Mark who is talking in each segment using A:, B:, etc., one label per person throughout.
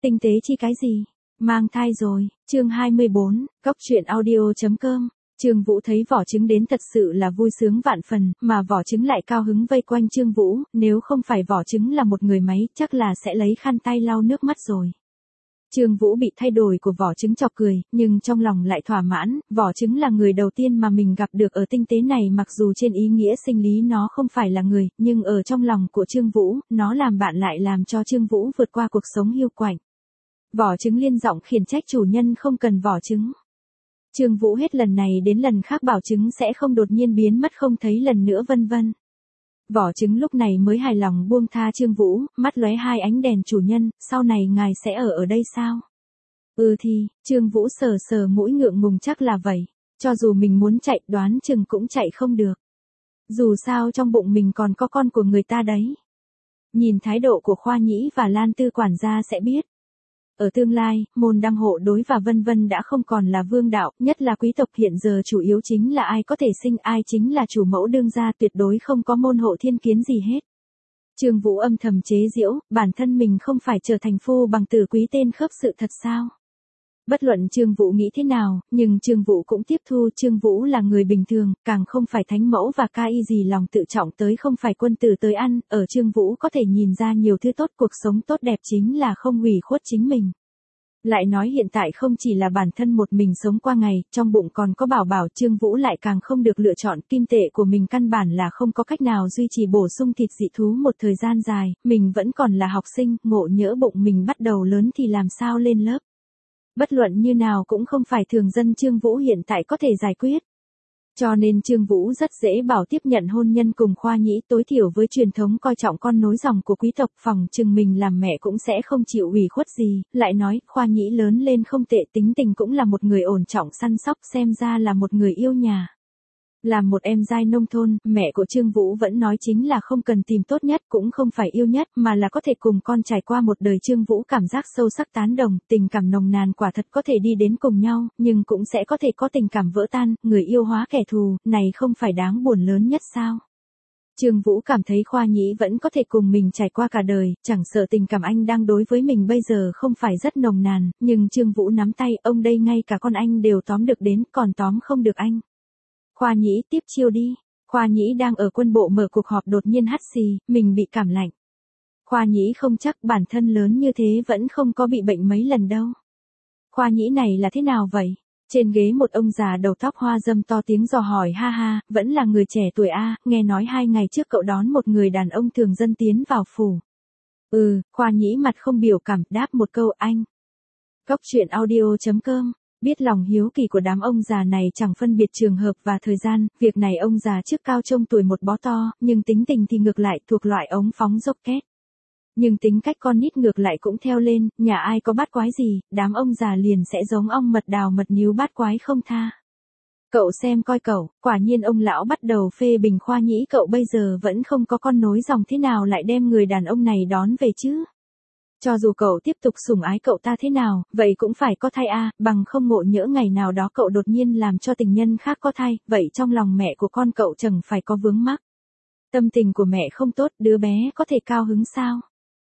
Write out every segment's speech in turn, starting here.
A: Tinh tế chi cái gì? Mang thai rồi, chương 24, Cóc truyện audio.com. Trương Vũ thấy Võ Trứng đến thật sự là vui sướng vạn phần, mà Võ Trứng lại cao hứng vây quanh Trương Vũ, nếu không phải Võ Trứng là một người máy, chắc là sẽ lấy khăn tay lau nước mắt rồi. Trương Vũ bị thay đổi của Võ Trứng chọc cười, nhưng trong lòng lại thỏa mãn, Võ Trứng là người đầu tiên mà mình gặp được ở tinh tế này, mặc dù trên ý nghĩa sinh lý nó không phải là người, nhưng ở trong lòng của Trương Vũ, nó làm bạn lại làm cho Trương Vũ vượt qua cuộc sống hiu quạnh. Võ Trứng liên giọng khiển trách chủ nhân không cần Võ Trứng. Trương Vũ hết lần này đến lần khác bảo Trứng sẽ không đột nhiên biến mất không thấy lần nữa vân vân. Võ Trứng lúc này mới hài lòng buông tha Trương Vũ, mắt lóe hai ánh đèn chủ nhân, sau này ngài sẽ ở đây sao? Thì, Trương Vũ sờ sờ mũi ngượng ngùng chắc là vậy, cho dù mình muốn chạy đoán chừng cũng chạy không được. Dù sao trong bụng mình còn có con của người ta đấy. Nhìn thái độ của Khoa Nhĩ và Lan Tư quản gia sẽ biết. Ở tương lai, môn đăng hộ đối và vân vân đã không còn là vương đạo, nhất là quý tộc hiện giờ chủ yếu chính là ai có thể sinh ai chính là chủ mẫu đương gia, tuyệt đối không có môn hộ thiên kiến gì hết. Trương Vũ âm thầm chế giễu, bản thân mình không phải trở thành phu bằng tử quý tên khớp sự thật sao? Bất luận Trương Vũ nghĩ thế nào, nhưng Trương Vũ cũng tiếp thu, Trương Vũ là người bình thường, càng không phải thánh mẫu và ca y gì lòng tự trọng tới không phải quân tử tới ăn, ở Trương Vũ có thể nhìn ra nhiều thứ tốt, cuộc sống tốt đẹp chính là không hủy khuất chính mình. Lại nói hiện tại không chỉ là bản thân một mình sống qua ngày, trong bụng còn có bảo bảo, Trương Vũ lại càng không được lựa chọn, kim tệ của mình căn bản là không có cách nào duy trì bổ sung thịt dị thú một thời gian dài, mình vẫn còn là học sinh, ngộ nhỡ bụng mình bắt đầu lớn thì làm sao lên lớp. Bất luận như nào cũng không phải thường dân Trương Vũ hiện tại có thể giải quyết. Cho nên Trương Vũ rất dễ bảo tiếp nhận hôn nhân cùng Khoa Nhĩ, tối thiểu với truyền thống coi trọng con nối dòng của quý tộc, phòng chừng mình làm mẹ cũng sẽ không chịu ủy khuất gì, lại nói Khoa Nhĩ lớn lên không tệ, tính tình cũng là một người ổn trọng săn sóc, xem ra là một người yêu nhà. Làm một em giai nông thôn, mẹ của Trương Vũ vẫn nói chính là không cần tìm tốt nhất, cũng không phải yêu nhất, mà là có thể cùng con trải qua một đời. Trương Vũ cảm giác sâu sắc tán đồng, tình cảm nồng nàn quả thật có thể đi đến cùng nhau, nhưng cũng sẽ có thể có tình cảm vỡ tan, người yêu hóa kẻ thù, này không phải đáng buồn lớn nhất sao? Trương Vũ cảm thấy Khoa Nhĩ vẫn có thể cùng mình trải qua cả đời, chẳng sợ tình cảm anh đang đối với mình bây giờ không phải rất nồng nàn, nhưng Trương Vũ nắm tay, ông đây ngay cả con anh đều tóm được đến, còn tóm không được anh. Khoa Nhĩ tiếp chiêu đi. Khoa Nhĩ đang ở quân bộ mở cuộc họp đột nhiên hắt xì, mình bị cảm lạnh. Khoa Nhĩ không chắc bản thân lớn như thế vẫn không có bị bệnh mấy lần đâu. Khoa Nhĩ này là thế nào vậy? Trên ghế một ông già đầu tóc hoa râm to tiếng dò hỏi, ha ha, vẫn là người trẻ tuổi a, nghe nói 2 ngày trước cậu đón một người đàn ông thường dân tiến vào phủ. Khoa Nhĩ mặt không biểu cảm đáp một câu anh. Cóc truyện audio.com. Biết lòng hiếu kỳ của đám ông già này chẳng phân biệt trường hợp và thời gian, việc này ông già trước cao trông tuổi một bó to, nhưng tính tình thì ngược lại thuộc loại ống phóng dốc két. Nhưng tính cách con nít ngược lại cũng theo lên, nhà ai có bát quái gì, đám ông già liền sẽ giống ong mật đào mật níu bát quái không tha. Cậu xem coi cậu, quả nhiên ông lão bắt đầu phê bình Khoa Nhĩ, cậu bây giờ vẫn không có con nối dòng thế nào lại đem người đàn ông này đón về chứ? Cho dù cậu tiếp tục sủng ái cậu ta thế nào, vậy cũng phải có thai bằng không ngộ nhỡ ngày nào đó cậu đột nhiên làm cho tình nhân khác có thai, vậy trong lòng mẹ của con cậu chẳng phải có vướng mắc. Tâm tình của mẹ không tốt, đứa bé có thể cao hứng sao?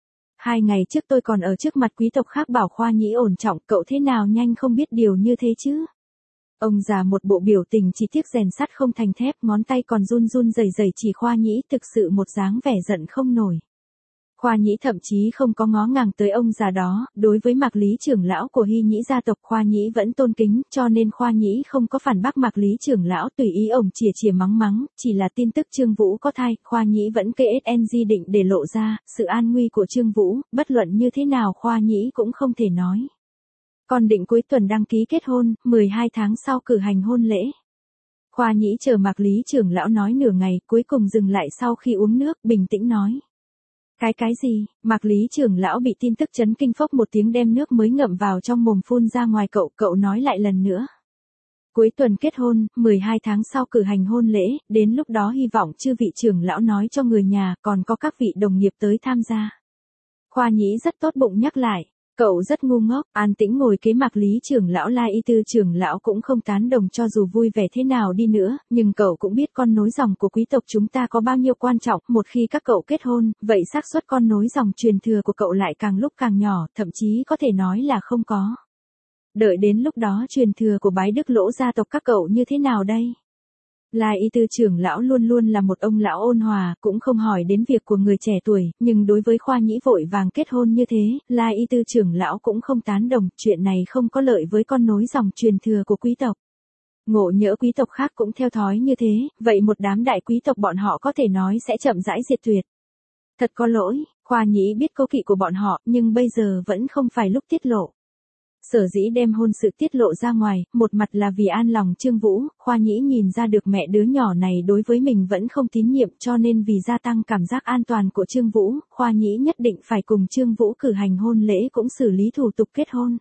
A: 2 ngày trước tôi còn ở trước mặt quý tộc khác bảo Khoa Nhĩ ổn trọng, cậu thế nào nhanh không biết điều như thế chứ? Ông già một bộ biểu tình chỉ tiếc rèn sắt không thành thép, ngón tay còn run run rẩy rẩy chỉ Khoa Nhĩ, thực sự một dáng vẻ giận không nổi. Khoa Nhĩ thậm chí không có ngó ngàng tới ông già đó, đối với Mạc Lý trưởng lão của Hy Nhĩ gia tộc Khoa Nhĩ vẫn tôn kính, cho nên Khoa Nhĩ không có phản bác Mạc Lý trưởng lão, tùy ý ổng chìa chìa mắng mắng, chỉ là tin tức Trương Vũ có thai, Khoa Nhĩ vẫn KSNG định để lộ ra, sự an nguy của Trương Vũ, bất luận như thế nào Khoa Nhĩ cũng không thể nói. Còn định cuối tuần đăng ký kết hôn, 12 tháng sau cử hành hôn lễ. Khoa Nhĩ chờ Mạc Lý trưởng lão nói nửa ngày, cuối cùng dừng lại sau khi uống nước, bình tĩnh nói. Cái gì? Mạc Lý trưởng lão bị tin tức chấn kinh, phốc một tiếng đem nước mới ngậm vào trong mồm phun ra ngoài, cậu nói lại lần nữa. Cuối tuần kết hôn, 12 tháng sau cử hành hôn lễ, đến lúc đó hy vọng chư vị trưởng lão nói cho người nhà, còn có các vị đồng nghiệp tới tham gia. Khoa Nhĩ rất tốt bụng nhắc lại. Cậu rất ngu ngốc, an tĩnh ngồi kế Mạc Lý trưởng lão. La Y Tư trưởng lão cũng không tán đồng. Cho dù vui vẻ thế nào đi nữa, nhưng cậu cũng biết con nối dòng của quý tộc chúng ta có bao nhiêu quan trọng. Một khi các cậu kết hôn, vậy xác suất con nối dòng truyền thừa của cậu lại càng lúc càng nhỏ, thậm chí có thể nói là không có. Đợi đến lúc đó truyền thừa của Bái Đức Lỗ gia tộc các cậu như thế nào đây? La Y Tư trưởng lão luôn luôn là một ông lão ôn hòa, cũng không hỏi đến việc của người trẻ tuổi, nhưng đối với Khoa Nhĩ vội vàng kết hôn như thế, La Y Tư trưởng lão cũng không tán đồng, chuyện này không có lợi với con nối dòng truyền thừa của quý tộc. Ngộ nhỡ quý tộc khác cũng theo thói như thế, vậy một đám đại quý tộc bọn họ có thể nói sẽ chậm rãi diệt tuyệt. Thật có lỗi, Khoa Nhĩ biết cố kỵ của bọn họ, nhưng bây giờ vẫn không phải lúc tiết lộ. Sở dĩ đem hôn sự tiết lộ ra ngoài, một mặt là vì an lòng Trương Vũ, Khoa Nhĩ nhìn ra được mẹ đứa nhỏ này đối với mình vẫn không tín nhiệm, cho nên vì gia tăng cảm giác an toàn của Trương Vũ, Khoa Nhĩ nhất định phải cùng Trương Vũ cử hành hôn lễ cũng xử lý thủ tục kết hôn.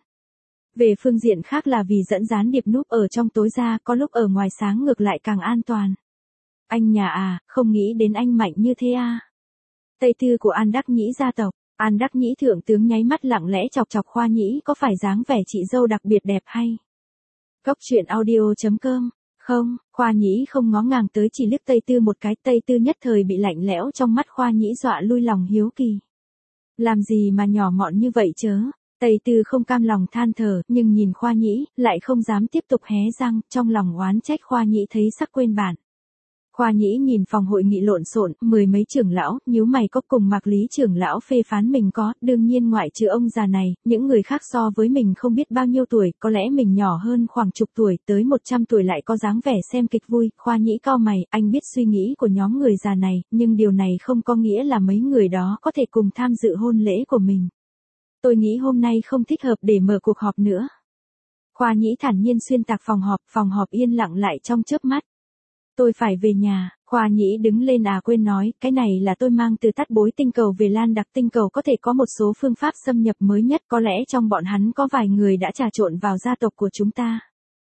A: Về phương diện khác là vì dẫn gián điệp núp ở trong tối ra, có lúc ở ngoài sáng ngược lại càng an toàn. Anh nhà à, không nghĩ đến anh mạnh như thế à. Tây tư của An Đắc Nhĩ gia tộc. An Đắc Nhĩ thượng tướng nháy mắt lặng lẽ chọc chọc Khoa Nhĩ, có phải dáng vẻ chị dâu đặc biệt đẹp hay? Cốc truyện audio.com. Không, Khoa Nhĩ không ngó ngàng tới, chỉ liếc Tây Tư một cái. Tây Tư nhất thời bị lạnh lẽo trong mắt Khoa Nhĩ dọa lui lòng hiếu kỳ. Làm gì mà nhỏ mọn như vậy chớ? Tây Tư không cam lòng than thở, nhưng nhìn Khoa Nhĩ, lại không dám tiếp tục hé răng, trong lòng oán trách Khoa Nhĩ thấy sắc quên bản. Khoa Nhĩ nhìn phòng hội nghị lộn xộn, mười mấy trưởng lão, nhíu mày có cùng Mạc Lý trưởng lão phê phán mình có, đương nhiên ngoại trừ ông già này, những người khác so với mình không biết bao nhiêu tuổi, có lẽ mình nhỏ hơn khoảng chục tuổi, tới 100 tuổi lại có dáng vẻ xem kịch vui. Khoa Nhĩ cau mày, anh biết suy nghĩ của nhóm người già này, nhưng điều này không có nghĩa là mấy người đó có thể cùng tham dự hôn lễ của mình. Tôi nghĩ hôm nay không thích hợp để mở cuộc họp nữa. Khoa Nhĩ thản nhiên xuyên tạc phòng họp yên lặng lại trong chớp mắt. Tôi phải về nhà. Khoa Nhĩ đứng lên quên nói, cái này là tôi mang từ Tát Bối tinh cầu về Lan Đặc tinh cầu, có thể có một số phương pháp xâm nhập mới nhất, có lẽ trong bọn hắn có vài người đã trà trộn vào gia tộc của chúng ta.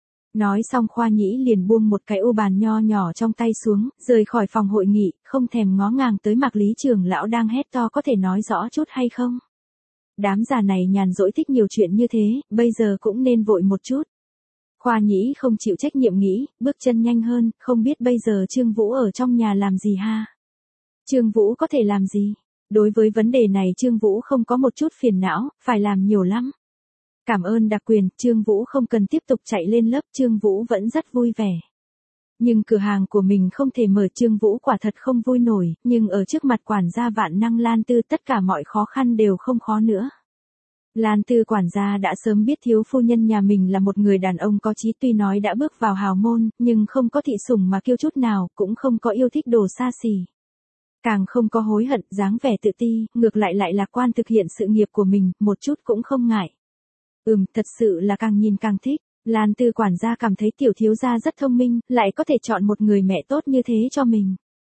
A: Nói xong Khoa Nhĩ liền buông một cái ô bàn nho nhỏ trong tay xuống, rời khỏi phòng hội nghị, không thèm ngó ngàng tới Mạc Lý trưởng lão đang hét to, có thể nói rõ chút hay không? Đám già này nhàn rỗi thích nhiều chuyện như thế, bây giờ cũng nên vội một chút. Khoa Nhĩ không chịu trách nhiệm nghĩ, bước chân nhanh hơn, không biết bây giờ Trương Vũ ở trong nhà làm gì ha? Trương Vũ có thể làm gì? Đối với vấn đề này Trương Vũ không có một chút phiền não, phải làm nhiều lắm. Cảm ơn đặc quyền, Trương Vũ không cần tiếp tục chạy lên lớp, Trương Vũ vẫn rất vui vẻ. Nhưng cửa hàng của mình không thể mở, Trương Vũ quả thật không vui nổi, nhưng ở trước mặt quản gia vạn năng Lan Tư tất cả mọi khó khăn đều không khó nữa. Lan Tư quản gia đã sớm biết thiếu phu nhân nhà mình là một người đàn ông có chí, tuy nói đã bước vào hào môn, nhưng không có thị sủng mà kiêu chút nào, cũng không có yêu thích đồ xa xỉ. Càng không có hối hận, dáng vẻ tự ti, ngược lại lạc quan thực hiện sự nghiệp của mình, một chút cũng không ngại. Thật sự là càng nhìn càng thích. Lan Tư quản gia cảm thấy tiểu thiếu gia rất thông minh, lại có thể chọn một người mẹ tốt như thế cho mình.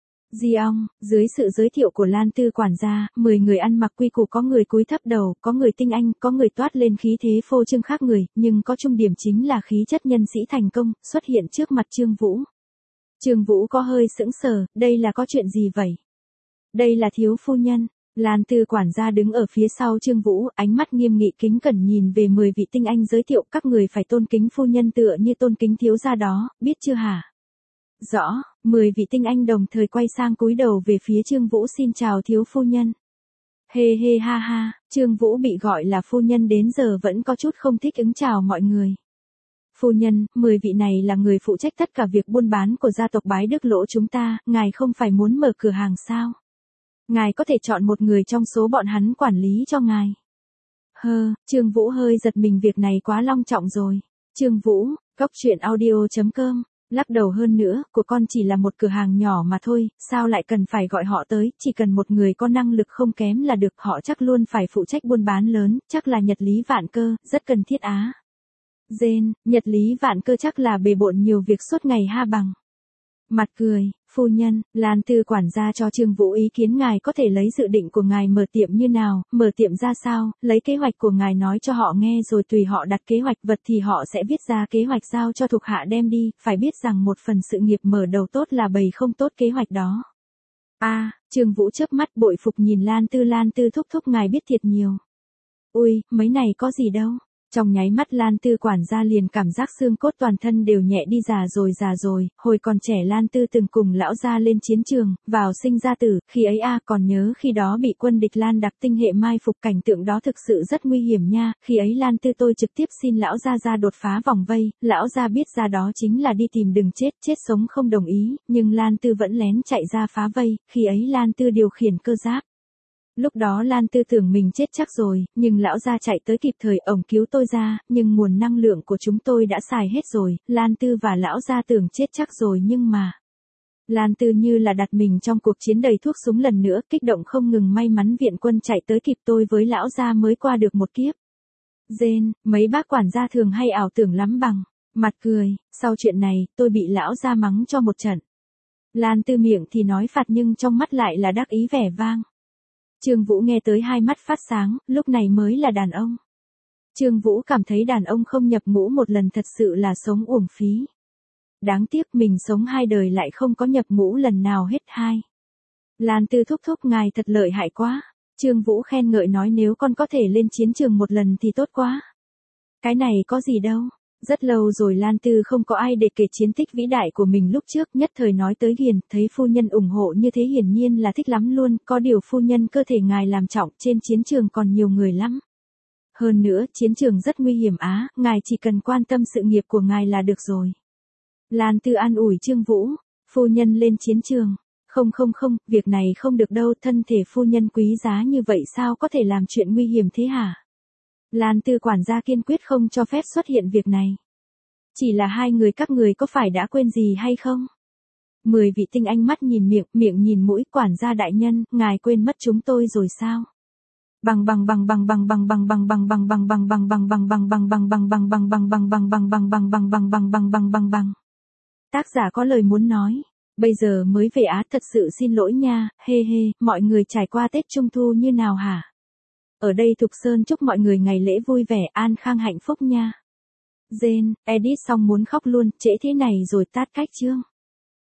A: Di ong, dưới sự giới thiệu của Lan Tư quản gia, 10 người ăn mặc quy củ, có người cúi thấp đầu, có người tinh anh, có người toát lên khí thế phô trương khác người, nhưng có chung điểm chính là khí chất nhân sĩ thành công, xuất hiện trước mặt Trương Vũ. Trương Vũ có hơi sững sờ, đây là có chuyện gì vậy? Đây là thiếu phu nhân. Lan Tư quản gia đứng ở phía sau Trương Vũ, ánh mắt nghiêm nghị kính cẩn nhìn về 10 vị tinh anh, giới thiệu, các người phải tôn kính phu nhân tựa như tôn kính thiếu gia đó, biết chưa hả? Rõ, 10 vị tinh anh đồng thời quay sang cúi đầu về phía Trương Vũ, xin chào thiếu phu nhân. Hê hê ha ha, Trương Vũ bị gọi là phu nhân đến giờ vẫn có chút không thích ứng chào mọi người. Phu nhân, 10 vị này là người phụ trách tất cả việc buôn bán của gia tộc Bái Đức Lỗ chúng ta, ngài không phải muốn mở cửa hàng sao? Ngài có thể chọn một người trong số bọn hắn quản lý cho ngài. Trương Vũ hơi giật mình, việc này quá long trọng rồi. Trương Vũ, cốc truyện audio.com. Lắc đầu, hơn nữa, của con chỉ là một cửa hàng nhỏ mà thôi, sao lại cần phải gọi họ tới, chỉ cần một người có năng lực không kém là được, họ chắc luôn phải phụ trách buôn bán lớn, chắc là Nhật Lý Vạn Cơ, rất cần thiết á. Dên, Nhật Lý Vạn Cơ chắc là bề bộn nhiều việc suốt ngày ha bằng. Mặt cười, phu nhân, Lan Tư quản gia cho Trương Vũ ý kiến, ngài có thể lấy dự định của ngài mở tiệm như nào, mở tiệm ra sao, lấy kế hoạch của ngài nói cho họ nghe rồi tùy họ đặt kế hoạch, vật thì họ sẽ viết ra kế hoạch giao cho thuộc hạ đem đi, phải biết rằng một phần sự nghiệp mở đầu tốt là bầy không tốt kế hoạch đó. Trương Vũ chớp mắt bội phục nhìn Lan Tư thúc thúc, ngài biết thiệt nhiều. Ui, mấy này có gì đâu. Trong nháy mắt Lan Tư quản gia liền cảm giác xương cốt toàn thân đều nhẹ đi, già rồi, hồi còn trẻ Lan Tư từng cùng lão gia lên chiến trường, vào sinh ra tử, khi ấy còn nhớ khi đó bị quân địch Lan đặc tinh hệ mai phục, cảnh tượng đó thực sự rất nguy hiểm nha, khi ấy Lan Tư tôi trực tiếp xin lão gia ra đột phá vòng vây, lão gia biết ra đó chính là đi tìm đừng chết, chết sống không đồng ý, nhưng Lan Tư vẫn lén chạy ra phá vây, khi ấy Lan Tư điều khiển cơ giáp. Lúc đó Lan Tư tưởng mình chết chắc rồi, nhưng lão gia chạy tới kịp thời, ổng cứu tôi ra, nhưng nguồn năng lượng của chúng tôi đã xài hết rồi, Lan Tư và lão gia tưởng chết chắc rồi nhưng mà... Lan Tư như là đặt mình trong cuộc chiến đầy thuốc súng lần nữa, kích động không ngừng, may mắn viện quân chạy tới kịp, tôi với lão gia mới qua được một kiếp. Dên, mấy bác quản gia thường hay ảo tưởng lắm bằng, mặt cười, sau chuyện này, tôi bị lão gia mắng cho một trận. Lan Tư miệng thì nói phạt nhưng trong mắt lại là đắc ý vẻ vang. Trương Vũ nghe tới hai mắt phát sáng, lúc này mới là đàn ông. Trương Vũ cảm thấy đàn ông không nhập ngũ một lần thật sự là sống uổng phí. Đáng tiếc mình sống 2 đời lại không có nhập ngũ lần nào hết 2. Lan Tư thúc thúc ngài thật lợi hại quá. Trương Vũ khen ngợi nói nếu con có thể lên chiến trường một lần thì tốt quá. Cái này có gì đâu. Rất lâu rồi Lan Tư không có ai để kể chiến tích vĩ đại của mình lúc trước, nhất thời nói tới Hiền, thấy phu nhân ủng hộ như thế hiển nhiên là thích lắm luôn, có điều phu nhân cơ thể ngài làm trọng, trên chiến trường còn nhiều người lắm. Hơn nữa, chiến trường rất nguy hiểm ngài chỉ cần quan tâm sự nghiệp của ngài là được rồi. Lan Tư an ủi Trương Vũ, phu nhân lên chiến trường. Không, việc này không được đâu, thân thể phu nhân quý giá như vậy sao có thể làm chuyện nguy hiểm thế hả? Lan Tư quản gia kiên quyết không cho phép xuất hiện việc này. Chỉ là 2 người các người có phải đã quên gì hay không? 10 vị tinh anh mắt nhìn miệng nhìn mũi, quản gia đại nhân, ngài quên mất chúng tôi rồi sao? Bằng. Tác giả có lời muốn nói. Bây giờ mới về thật sự xin lỗi nha, mọi người trải qua Tết Trung Thu như nào hả? Ở đây Thục Sơn chúc mọi người ngày lễ vui vẻ, an khang hạnh phúc nha. Dên, edit xong muốn khóc luôn, trễ thế này rồi tát cách chương.